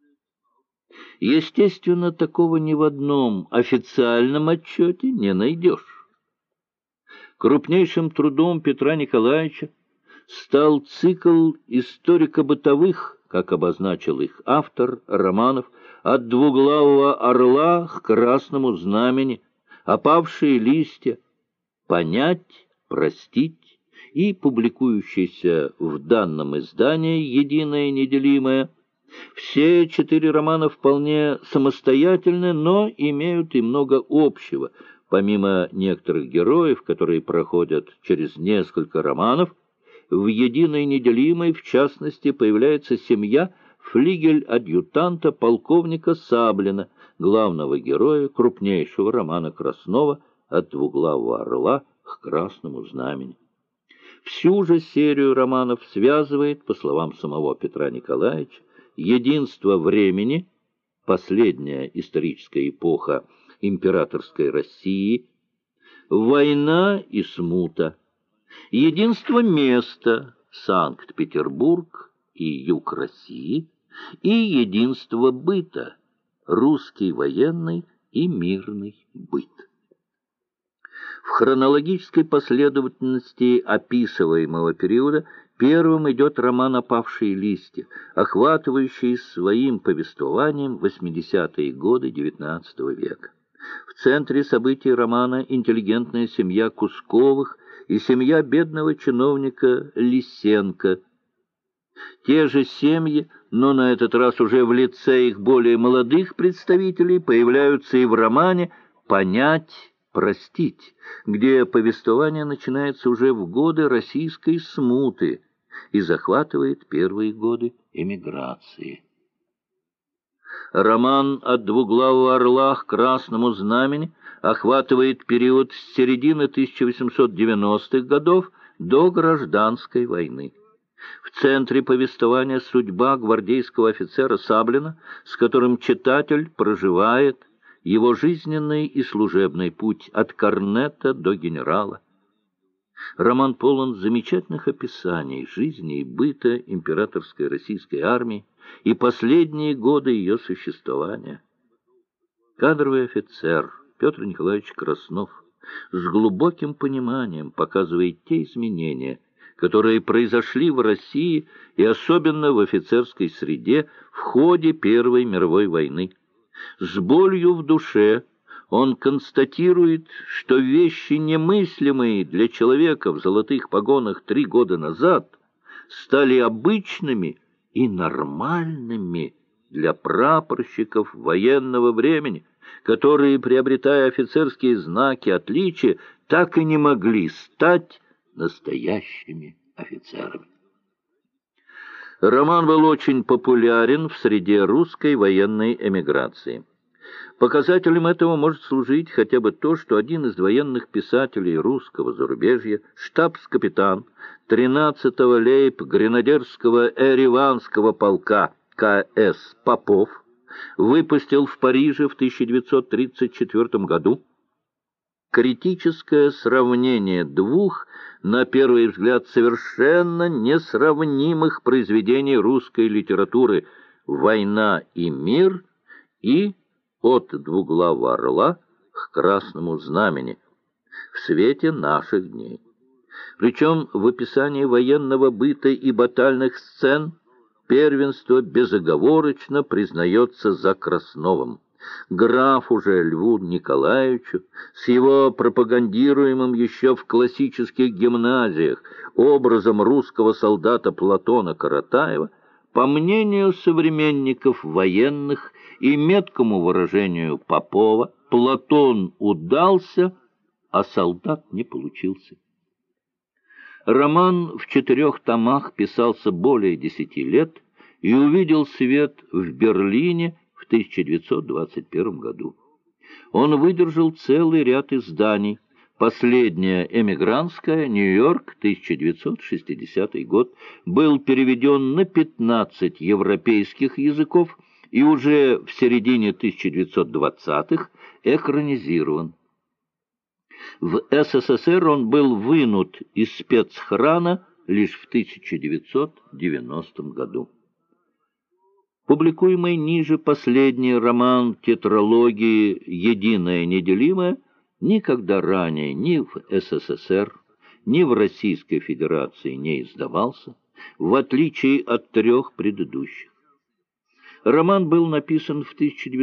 Естественно, такого ни в одном официальном отчете не найдешь. Крупнейшим трудом Петра Николаевича стал цикл историко-бытовых, как обозначил их автор, романов «От двуглавого орла к красному знамени», «Опавшие листья», «Понять», «Простить» и публикующийся в данном издании «Единое неделимое». Все 4 романа вполне самостоятельны, но имеют и много общего. Помимо некоторых героев, которые проходят через несколько романов, в «Единой неделимой» в частности появляется семья флигель-адъютанта полковника Саблина, главного героя крупнейшего романа Краснова «От двуглавого орла к красному знамени». Всю же серию романов связывает, по словам самого Петра Николаевича, единство времени, последняя историческая эпоха императорской России, война и смута, единство места, Санкт-Петербург и юг России, и единство быта, русский военный и мирный быт. В хронологической последовательности описываемого периода первым идет роман «Опавшие листья», охватывающий своим повествованием 80-е годы XIX века. В центре событий романа интеллигентная семья Кусковых и семья бедного чиновника Лисенко. Те же семьи, но на этот раз уже в лице их более молодых представителей, появляются и в романе «Понять, простить», где повествование начинается уже в годы российской смуты и захватывает первые годы эмиграции. Роман «От двуглавого орла к красному знамени» охватывает период с середины 1890-х годов до Гражданской войны. В центре повествования судьба гвардейского офицера Саблина, с которым читатель проживает его жизненный и служебный путь от корнета до генерала. Роман полон замечательных описаний жизни и быта императорской российской армии и последние годы ее существования. Кадровый офицер Петр Николаевич Краснов с глубоким пониманием показывает те изменения, которые произошли в России и особенно в офицерской среде в ходе Первой мировой войны. С болью в душе он констатирует, что вещи, немыслимые для человека в золотых погонах 3 года назад, стали обычными и нормальными для прапорщиков военного времени, которые, приобретая офицерские знаки отличия, так и не могли стать настоящими офицерами. Роман был очень популярен в среде русской военной эмиграции. Показателем этого может служить хотя бы то, что один из военных писателей русского зарубежья, штабс-капитан 13-го лейб-гренадерского Эреванского полка К.С. Попов выпустил в Париже в 1934 году критическое сравнение двух, на первый взгляд, совершенно несравнимых произведений русской литературы «Война и мир» и «От двуглавого орла к красному знамени» в свете наших дней. Причем в описании военного быта и батальных сцен первенство безоговорочно признается за Красновым. Графу же Льву Николаевичу с его пропагандируемым еще в классических гимназиях образом русского солдата Платона Каратаева, по мнению современников военных и меткому выражению Попова, Платон удался, а солдат не получился. Роман в 4 томах писался более 10 лет и увидел свет в Берлине в 1921 году. Он выдержал целый ряд изданий. Последняя эмигрантская, Нью-Йорк, 1960 год, был переведен на 15 европейских языков и уже в середине 1920-х экранизирован. В СССР он был вынут из спецхрана лишь в 1990 году. Публикуемый ниже последний роман тетралогии «Единое неделимое» никогда ранее ни в СССР, ни в Российской Федерации не издавался, в отличие от 3 предыдущих. Роман был написан в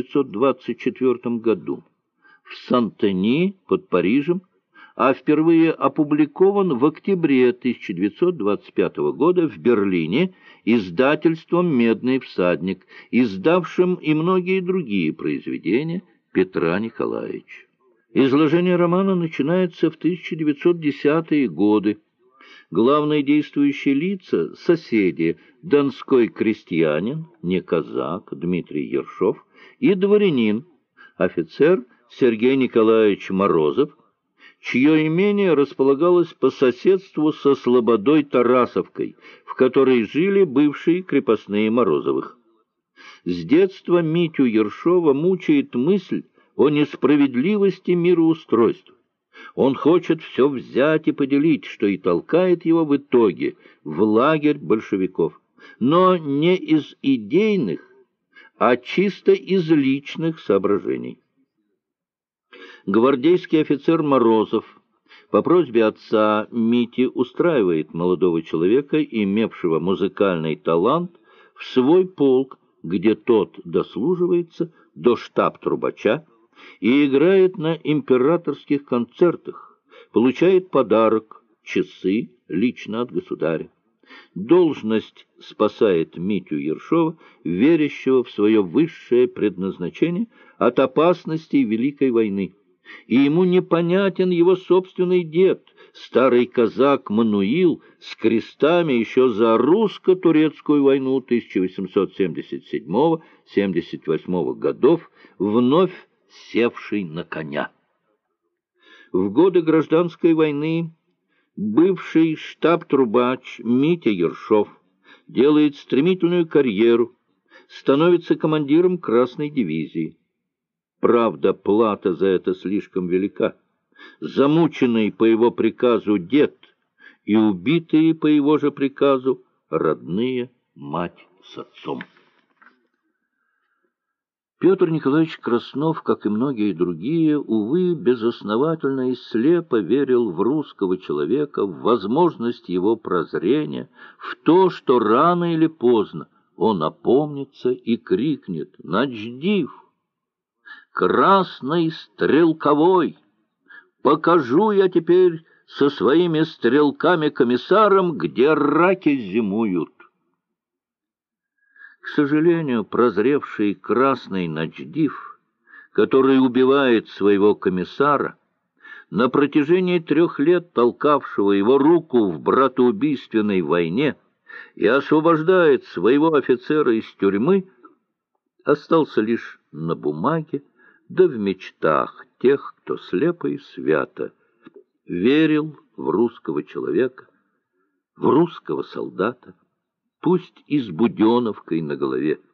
1924 году в Сен-Дени под Парижем, а впервые опубликован в октябре 1925 года в Берлине издательством «Медный всадник», издавшим и многие другие произведения Петра Николаевича. Изложение романа начинается в 1910-е годы. Главные действующие лица — соседи, донской крестьянин, не казак, Дмитрий Ершов, и дворянин, офицер Сергей Николаевич Морозов, чье имение располагалось по соседству со слободой Тарасовкой, в которой жили бывшие крепостные Морозовых. С детства Митю Ершова мучает мысль о несправедливости мироустройства. Он хочет все взять и поделить, что и толкает его в итоге в лагерь большевиков, но не из идейных, а чисто из личных соображений. Гвардейский офицер Морозов по просьбе отца Мити устраивает молодого человека, имевшего музыкальный талант, в свой полк, где тот дослуживается до штаб-трубача и играет на императорских концертах, получает подарок — часы лично от государя. Должность спасает Митю Ершова, верящего в свое высшее предназначение, от опасностей Великой войны. И ему непонятен его собственный дед, старый казак Мануил, с крестами еще за русско-турецкую войну 1877-78 годов, вновь севший на коня. В годы гражданской войны бывший штаб-трубач Митя Ершов делает стремительную карьеру, становится командиром Красной дивизии. Правда, плата за это слишком велика. Замученный по его приказу дед и убитые по его же приказу родные мать с отцом. Петр Николаевич Краснов, как и многие другие, увы, безосновательно и слепо верил в русского человека, в возможность его прозрения, в то, что рано или поздно он опомнится и крикнет: «Начдив! Красный стрелковой! Покажу я теперь со своими стрелками-комиссаром, где раки зимуют!» К сожалению, прозревший красный начдив, который убивает своего комиссара, на протяжении 3 лет толкавшего его руку в братоубийственной войне и освобождает своего офицера из тюрьмы, остался лишь на бумаге, да в мечтах тех, кто слепо и свято верил в русского человека, в русского солдата, пусть и с буденовкой на голове.